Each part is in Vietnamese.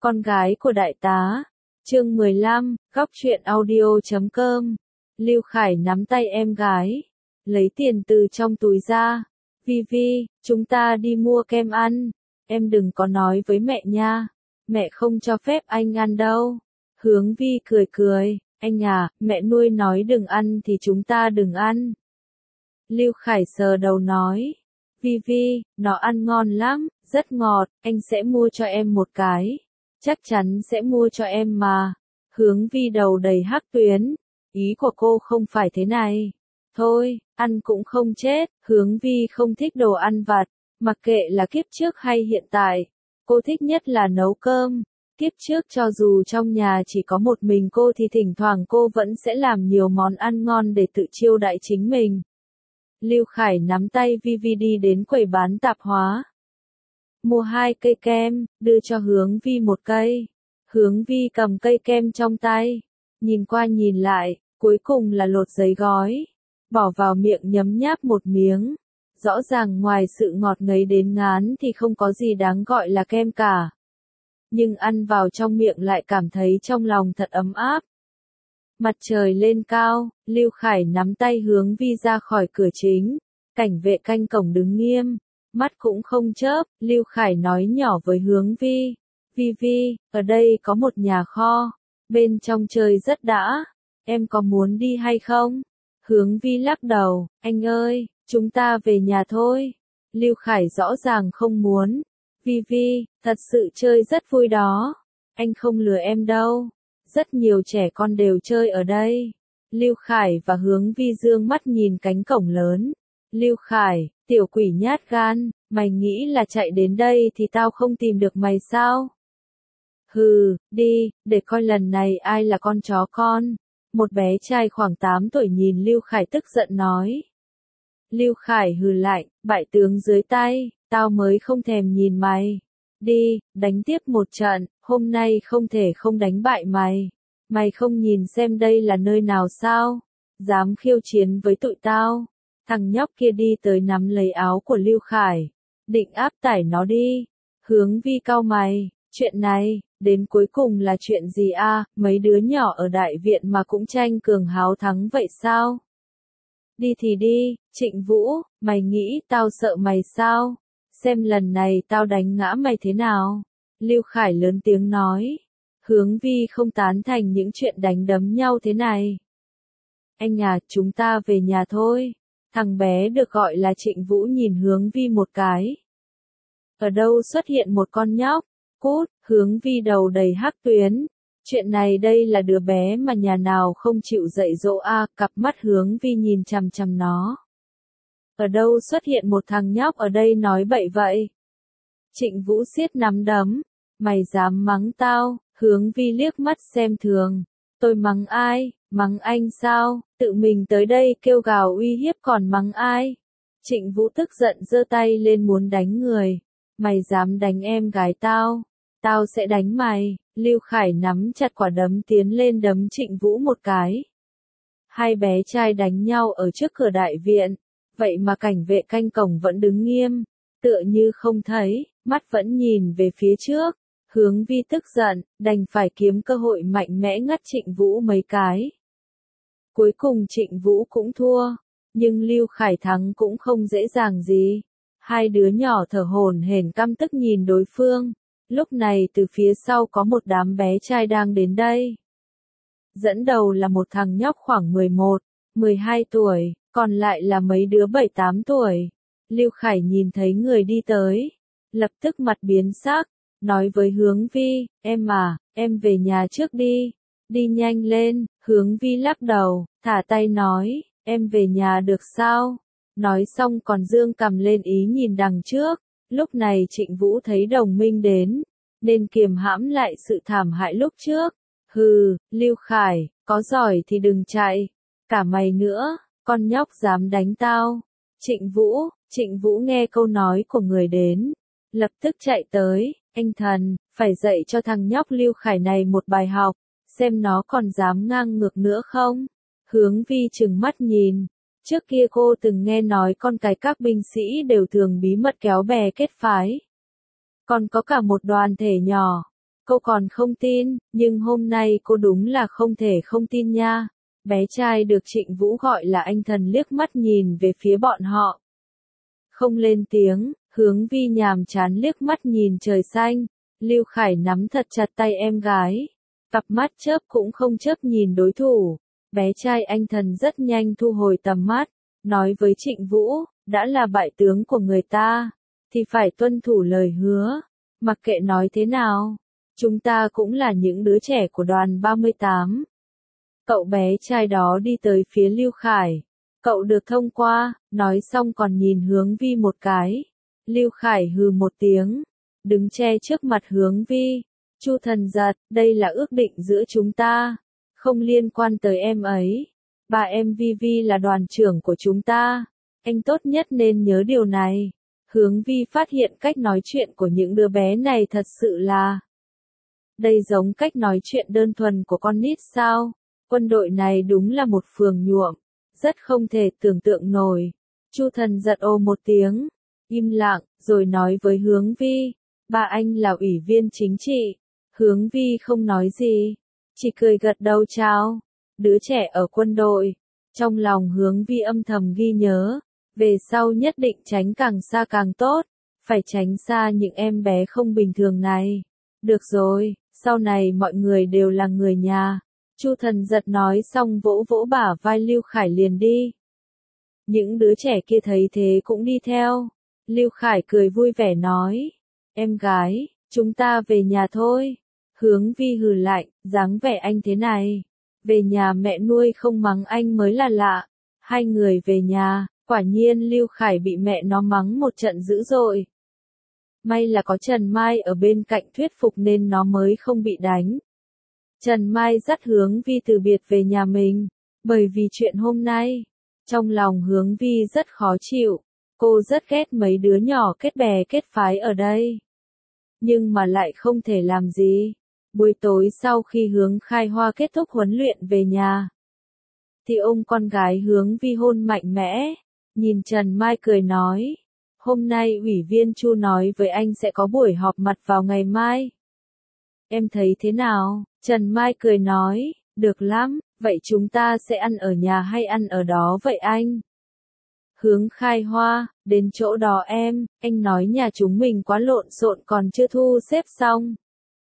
Con gái của đại tá. Chương 15, góc truyện audio.com. Lưu Khải nắm tay em gái, lấy tiền từ trong túi ra. Vi Vi, chúng ta đi mua kem ăn. Em đừng có nói với mẹ nha. Mẹ không cho phép anh ăn đâu. Hướng Vi cười cười, anh à, mẹ nuôi nói đừng ăn thì chúng ta đừng ăn. Lưu Khải sờ đầu nói, Vi Vi, nó ăn ngon lắm, rất ngọt, anh sẽ mua cho em một cái. Chắc chắn sẽ mua cho em mà. Hướng Vi đầu đầy hắc tuyến, ý của cô không phải thế này. Thôi, ăn cũng không chết, Hướng Vi không thích đồ ăn vặt, mặc kệ là kiếp trước hay hiện tại. Cô thích nhất là nấu cơm. Kiếp trước cho dù trong nhà chỉ có một mình cô thì thỉnh thoảng cô vẫn sẽ làm nhiều món ăn ngon để tự chiêu đãi chính mình. Lưu Khải nắm tay Vi Vi đi đến quầy bán tạp hóa. Mua 2 cây kem, đưa cho Hướng Vi một cây. Hướng Vi cầm cây kem trong tay, nhìn qua nhìn lại, cuối cùng là lột giấy gói, bỏ vào miệng nhấm nháp một miếng. Rõ ràng ngoài sự ngọt ngấy đến ngán thì không có gì đáng gọi là kem cả. Nhưng ăn vào trong miệng lại cảm thấy trong lòng thật ấm áp. Mặt trời lên cao, Lưu Khải nắm tay Hướng Vi ra khỏi cửa chính. Cảnh vệ canh cổng đứng nghiêm, mắt cũng không chớp. Lưu Khải nói nhỏ với Hướng Vi, Vi Vi, ở đây có một nhà kho, bên trong chơi rất đã, em có muốn đi hay không? Hướng Vi lắc đầu, anh ơi, chúng ta về nhà thôi. Lưu Khải rõ ràng không muốn. Vi Vi, thật sự chơi rất vui đó, anh không lừa em đâu, rất nhiều trẻ con đều chơi ở đây. Lưu Khải và Hướng Vi dương mắt nhìn cánh cổng lớn. Lưu Khải, tiểu quỷ nhát gan, mày nghĩ là chạy đến đây thì tao không tìm được mày sao? Hừ, đi, để coi lần này ai là con chó con. Một bé trai khoảng 8 tuổi nhìn Lưu Khải tức giận nói. Lưu Khải hừ lạnh, bại tướng dưới tay, tao mới không thèm nhìn mày. Đi, đánh tiếp một trận, hôm nay không thể không đánh bại mày. Mày không nhìn xem đây là nơi nào sao? Dám khiêu chiến với tụi tao. Thằng nhóc kia đi tới nắm lấy áo của Lưu Khải, định áp tải nó đi. Hướng Vi cau mày, chuyện này, đến cuối cùng là chuyện gì a? Mấy đứa nhỏ ở đại viện mà cũng tranh cường háo thắng vậy sao? Đi thì đi, Trịnh Vũ, mày nghĩ tao sợ mày sao? Xem lần này tao đánh ngã mày thế nào? Lưu Khải lớn tiếng nói. Hướng Vi không tán thành những chuyện đánh đấm nhau thế này. Anh à, chúng ta về nhà thôi. Thằng bé được gọi là Trịnh Vũ nhìn Hướng Vi một cái. Ở đâu xuất hiện một con nhóc? Cút, Hướng Vi đầu đầy hắc tuyến. Chuyện này đây là đứa bé mà nhà nào không chịu dạy dỗ a, cặp mắt Hướng Vi nhìn chằm chằm nó. Ở đâu xuất hiện một thằng nhóc ở đây nói bậy vậy? Trịnh Vũ siết nắm đấm. Mày dám mắng tao? Hướng Vi liếc mắt xem thường. Tôi mắng ai? Mắng anh sao? Tự mình tới đây kêu gào uy hiếp còn mắng ai? Trịnh Vũ tức giận giơ tay lên muốn đánh người. Mày dám đánh em gái tao? Tao sẽ đánh mày. Lưu Khải nắm chặt quả đấm tiến lên đấm Trịnh Vũ một cái. Hai bé trai đánh nhau ở trước cửa đại viện. Vậy mà cảnh vệ canh cổng vẫn đứng nghiêm, tựa như không thấy, mắt vẫn nhìn về phía trước. Hướng Vi tức giận, đành phải kiếm cơ hội mạnh mẽ ngắt Trịnh Vũ mấy cái. Cuối cùng Trịnh Vũ cũng thua, nhưng Lưu Khải thắng cũng không dễ dàng gì. Hai đứa nhỏ thở hổn hển căm tức nhìn đối phương. Lúc này từ phía sau có một đám bé trai đang đến đây. Dẫn đầu là một thằng nhóc khoảng 11, 12 tuổi, còn lại là mấy đứa 7-8 tuổi. Lưu Khải nhìn thấy người đi tới, lập tức mặt biến sắc, nói với Hướng Vi, em à, em về nhà trước đi, đi nhanh lên. Hướng Vi lắc đầu, thả tay nói, em về nhà được sao? Nói xong còn dương cầm lên ý nhìn đằng trước. Lúc này Trịnh Vũ thấy đồng minh đến, nên kiềm hãm lại sự thảm hại lúc trước. Hừ, Lưu Khải, có giỏi thì đừng chạy, cả mày nữa, con nhóc dám đánh tao. Trịnh Vũ nghe câu nói của người đến, lập tức chạy tới, anh thần, phải dạy cho thằng nhóc Lưu Khải này một bài học, xem nó còn dám ngang ngược nữa không. Hướng Vi trừng mắt nhìn, trước kia cô từng nghe nói con cái các binh sĩ đều thường bí mật kéo bè kết phái. Còn có cả một đoàn thể nhỏ, Cô còn không tin, nhưng hôm nay cô đúng là không thể không tin nha. Bé trai được Trịnh Vũ gọi là anh thần liếc mắt nhìn về phía bọn họ. Không lên tiếng, Hướng Vi nhàm chán liếc mắt nhìn trời xanh. Lưu Khải nắm thật chặt tay em gái. Cặp mắt chớp cũng không chớp nhìn đối thủ. Bé trai anh thần rất nhanh thu hồi tầm mắt, nói với Trịnh Vũ, đã là bại tướng của người ta, thì phải tuân thủ lời hứa. Mặc kệ nói thế nào, chúng ta cũng là những đứa trẻ của đoàn 38. Cậu bé trai đó đi tới phía Lưu Khải. Cậu được thông qua, nói xong còn nhìn Hướng Vi một cái. Lưu Khải hừ một tiếng, đứng che trước mặt Hướng Vi. Chu Thần Giật, đây là ước định giữa chúng ta, không liên quan tới em ấy. Bà em Vi Vi là đoàn trưởng của chúng ta, anh tốt nhất nên nhớ điều này. Hướng Vi phát hiện cách nói chuyện của những đứa bé này thật sự là... Đây giống cách nói chuyện đơn thuần của con nít sao? Quân đội này đúng là một phường nhuộm, rất không thể tưởng tượng nổi. Chu Thần Giật ồ một tiếng, im lặng, rồi nói với Hướng Vi, ba anh là ủy viên chính trị. Hướng Vi không nói gì, chỉ cười gật đầu chào. Đứa trẻ ở quân đội, trong lòng Hướng Vi âm thầm ghi nhớ, về sau nhất định tránh càng xa càng tốt, phải tránh xa những em bé không bình thường này. Được rồi, sau này mọi người đều là người nhà. Chu Thần Giật nói xong vỗ vỗ bả vai Lưu Khải liền đi. Những đứa trẻ kia thấy thế cũng đi theo. Lưu Khải cười vui vẻ nói, em gái, chúng ta về nhà thôi. Hướng Vi hừ lạnh, dáng vẻ anh thế này, về nhà mẹ nuôi không mắng anh mới là lạ. Hai người về nhà, quả nhiên Lưu Khải bị mẹ nó mắng một trận dữ dội. May là có Trần Mai ở bên cạnh thuyết phục nên nó mới không bị đánh. Trần Mai dắt Hướng Vi từ biệt về nhà mình, bởi vì chuyện hôm nay. Trong lòng Hướng Vi rất khó chịu, cô rất ghét mấy đứa nhỏ kết bè kết phái ở đây. Nhưng mà lại không thể làm gì. Buổi tối sau khi Hướng Khai Hoa kết thúc huấn luyện về nhà, thì ôm con gái Hướng Vi hôn mạnh mẽ, nhìn Trần Mai cười nói, hôm nay ủy viên Chu nói với anh sẽ có buổi họp mặt vào ngày mai. Em thấy thế nào? Trần Mai cười nói, được lắm, vậy chúng ta sẽ ăn ở nhà hay ăn ở đó vậy anh? Hướng Khai Hoa, đến chỗ đó em, anh nói nhà chúng mình quá lộn xộn còn chưa thu xếp xong.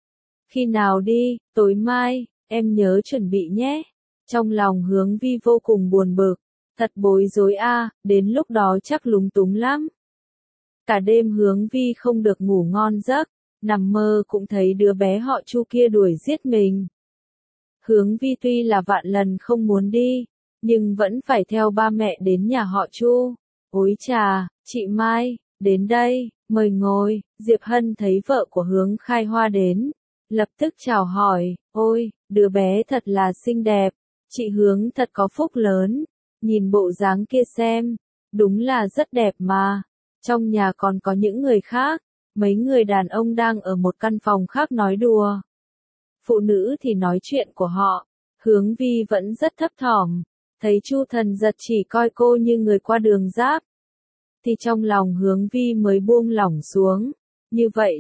Khi nào đi, tối mai, em nhớ chuẩn bị nhé. Trong lòng Hướng Vi vô cùng buồn bực, thật bối rối a, đến lúc đó chắc lúng túng lắm. Cả đêm Hướng Vi không được ngủ ngon giấc, nằm mơ cũng thấy đứa bé họ Chu kia đuổi giết mình. Hướng Vi tuy là vạn lần không muốn đi, nhưng vẫn phải theo ba mẹ đến nhà họ Chu. Ôi chà, chị Mai, đến đây, mời ngồi. Diệp Hân thấy vợ của Hướng Khai Hoa đến, lập tức chào hỏi, ôi, đứa bé thật là xinh đẹp, chị Hướng thật có phúc lớn, nhìn bộ dáng kia xem, đúng là rất đẹp mà. Trong nhà còn có những người khác, mấy người đàn ông đang ở một căn phòng khác nói đùa. Phụ nữ thì nói chuyện của họ, Hướng Vi vẫn rất thấp thỏm, thấy Chu Thần Giật chỉ coi cô như người qua đường giáp, thì trong lòng Hướng Vi mới buông lỏng xuống. Như vậy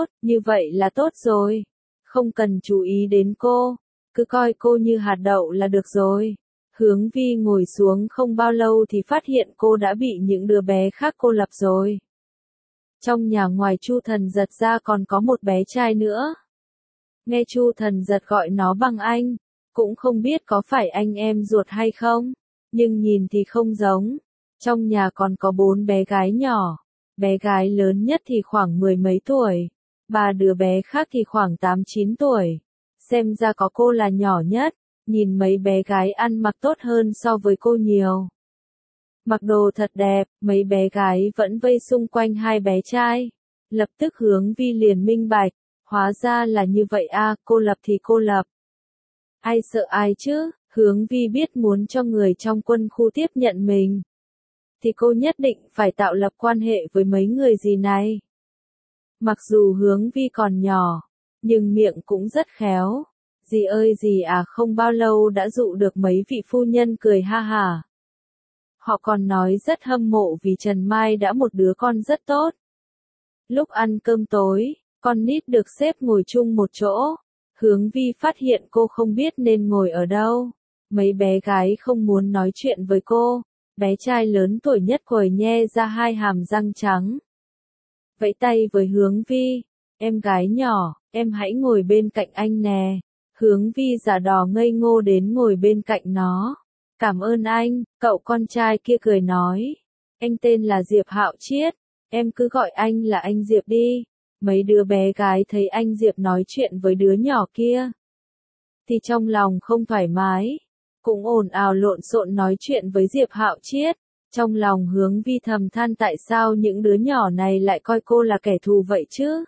là tốt rồi. Không cần chú ý đến cô, cứ coi cô như hạt đậu là được rồi. Hướng Vi ngồi xuống không bao lâu thì phát hiện cô đã bị những đứa bé khác cô lập rồi. Trong nhà ngoài Chu Thần Giật ra còn có một bé trai nữa. Nghe Chu Thần Giật gọi nó bằng anh, cũng không biết có phải anh em ruột hay không, nhưng nhìn thì không giống. Trong nhà còn có 4 bé gái nhỏ, bé gái lớn nhất thì khoảng 10 mấy tuổi, 3 đứa bé khác thì khoảng 8-9 tuổi. Xem ra có cô là nhỏ nhất, nhìn mấy bé gái ăn mặc tốt hơn so với cô nhiều. Mặc đồ thật đẹp, mấy bé gái vẫn vây xung quanh hai bé trai. Lập tức Hướng Vi liền minh bạch, hóa ra là như vậy a, cô lập thì cô lập. Ai sợ ai chứ, Hướng Vi biết muốn cho người trong quân khu tiếp nhận mình, thì cô nhất định phải tạo lập quan hệ với mấy người gì này. Mặc dù Hướng Vi còn nhỏ, nhưng miệng cũng rất khéo. Dì ơi dì à, không bao lâu đã dụ được mấy vị phu nhân cười ha hả. Họ còn nói rất hâm mộ vì Trần Mai đã một đứa con rất tốt. Lúc ăn cơm tối, Con nít được xếp ngồi chung một chỗ. Hướng Vi phát hiện cô không biết nên ngồi ở đâu. Mấy bé gái không muốn nói chuyện với cô. Bé trai lớn tuổi nhất quầy nhe ra hai hàm răng trắng. Vẫy tay với Hướng Vi. Em gái nhỏ, em hãy ngồi bên cạnh anh nè. Hướng Vi giả đò ngây ngô đến ngồi bên cạnh nó. Cảm ơn anh, cậu con trai kia cười nói. Anh tên là Diệp Hạo Chiết, em cứ gọi anh là anh Diệp đi. Mấy đứa bé gái thấy anh Diệp nói chuyện với đứa nhỏ kia, thì trong lòng không thoải mái, cũng ồn ào lộn xộn nói chuyện với Diệp Hạo Chiết. Trong lòng Hướng Vi thầm than tại sao những đứa nhỏ này lại coi cô là kẻ thù vậy chứ?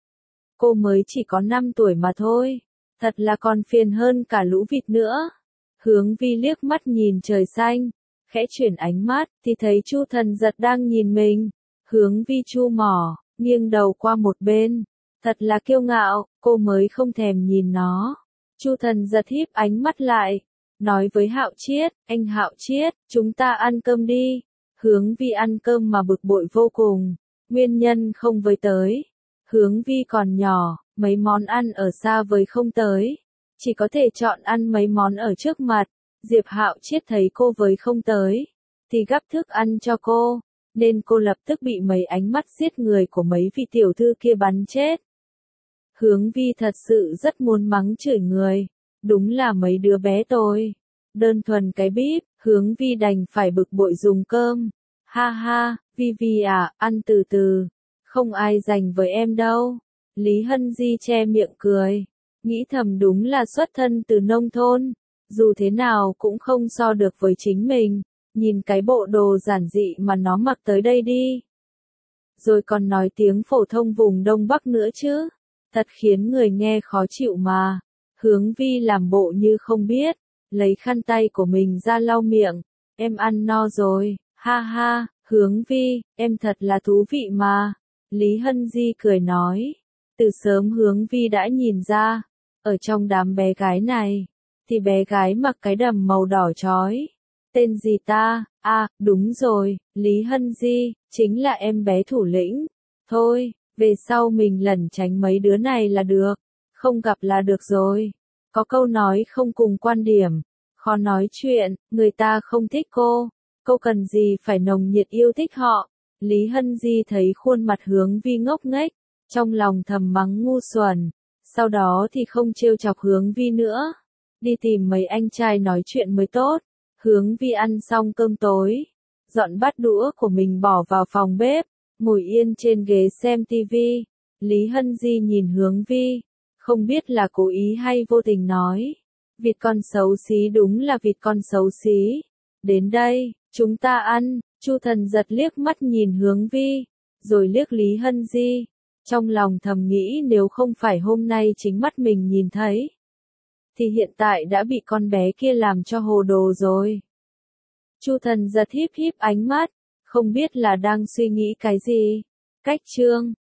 Cô mới chỉ có 5 tuổi mà thôi, thật là còn phiền hơn cả lũ vịt nữa. Hướng Vi liếc mắt nhìn trời xanh, khẽ chuyển ánh mắt, thì thấy Chu Thần Giật đang nhìn mình. Hướng Vi chu mỏ, nghiêng đầu qua một bên. Thật là kiêu ngạo, cô mới không thèm nhìn nó. Chu Thần Giật híp ánh mắt lại, nói với Hạo Chiết, anh Hạo Chiết, chúng ta ăn cơm đi. Hướng Vi ăn cơm mà bực bội vô cùng, nguyên nhân không với tới. Hướng Vi còn nhỏ, mấy món ăn ở xa với không tới. Chỉ có thể chọn ăn mấy món ở trước mặt. Diệp Hạo Chiết thấy cô với không tới, thì gắp thức ăn cho cô, nên cô lập tức bị mấy ánh mắt giết người của mấy vị tiểu thư kia bắn chết. Hướng Vi thật sự rất muốn mắng chửi người, đúng là mấy đứa bé tôi. Đơn thuần cái bíp, Hướng Vi đành phải bực bội dùng cơm. Ha ha, Vi Vi à, ăn từ từ, không ai dành với em đâu. Lý Hân Di che miệng cười, nghĩ thầm đúng là xuất thân từ nông thôn, dù thế nào cũng không so được với chính mình. Nhìn cái bộ đồ giản dị mà nó mặc tới đây đi. Rồi còn nói tiếng phổ thông vùng Đông Bắc nữa chứ. Thật khiến người nghe khó chịu mà. Hướng Vi làm bộ như không biết, lấy khăn tay của mình ra lau miệng. Em ăn no rồi, ha ha, Hướng Vi, em thật là thú vị mà. Lý Hân Di cười nói. Từ sớm Hướng Vi đã nhìn ra, ở trong đám bé gái này, thì bé gái mặc cái đầm màu đỏ chói. Tên gì ta? À, đúng rồi, Lý Hân Di, chính là em bé thủ lĩnh. Thôi, về sau mình lẩn tránh mấy đứa này là được, không gặp là được rồi. Có câu nói không cùng quan điểm, khó nói chuyện, người ta không thích cô cần gì phải nồng nhiệt yêu thích họ. Lý Hân Di thấy khuôn mặt Hướng Vi ngốc nghếch, trong lòng thầm mắng ngu xuẩn, sau đó thì không trêu chọc Hướng Vi nữa, đi tìm mấy anh trai nói chuyện mới tốt. Hướng Vi ăn xong cơm tối, dọn bát đũa của mình bỏ vào phòng bếp, ngồi yên trên ghế xem tivi. Lý Hân Di nhìn Hướng Vi, không biết là cố ý hay vô tình nói. Vịt con xấu xí, đúng là vịt con xấu xí. Đến đây, chúng ta ăn. Chu Thần Giật liếc mắt nhìn Hướng Vi, rồi liếc Lý Hân Di. Trong lòng thầm nghĩ nếu không phải hôm nay chính mắt mình nhìn thấy, thì hiện tại đã bị con bé kia làm cho hồ đồ rồi. Chu Thần Giật híp híp ánh mắt, không biết là đang suy nghĩ cái gì. Cách chương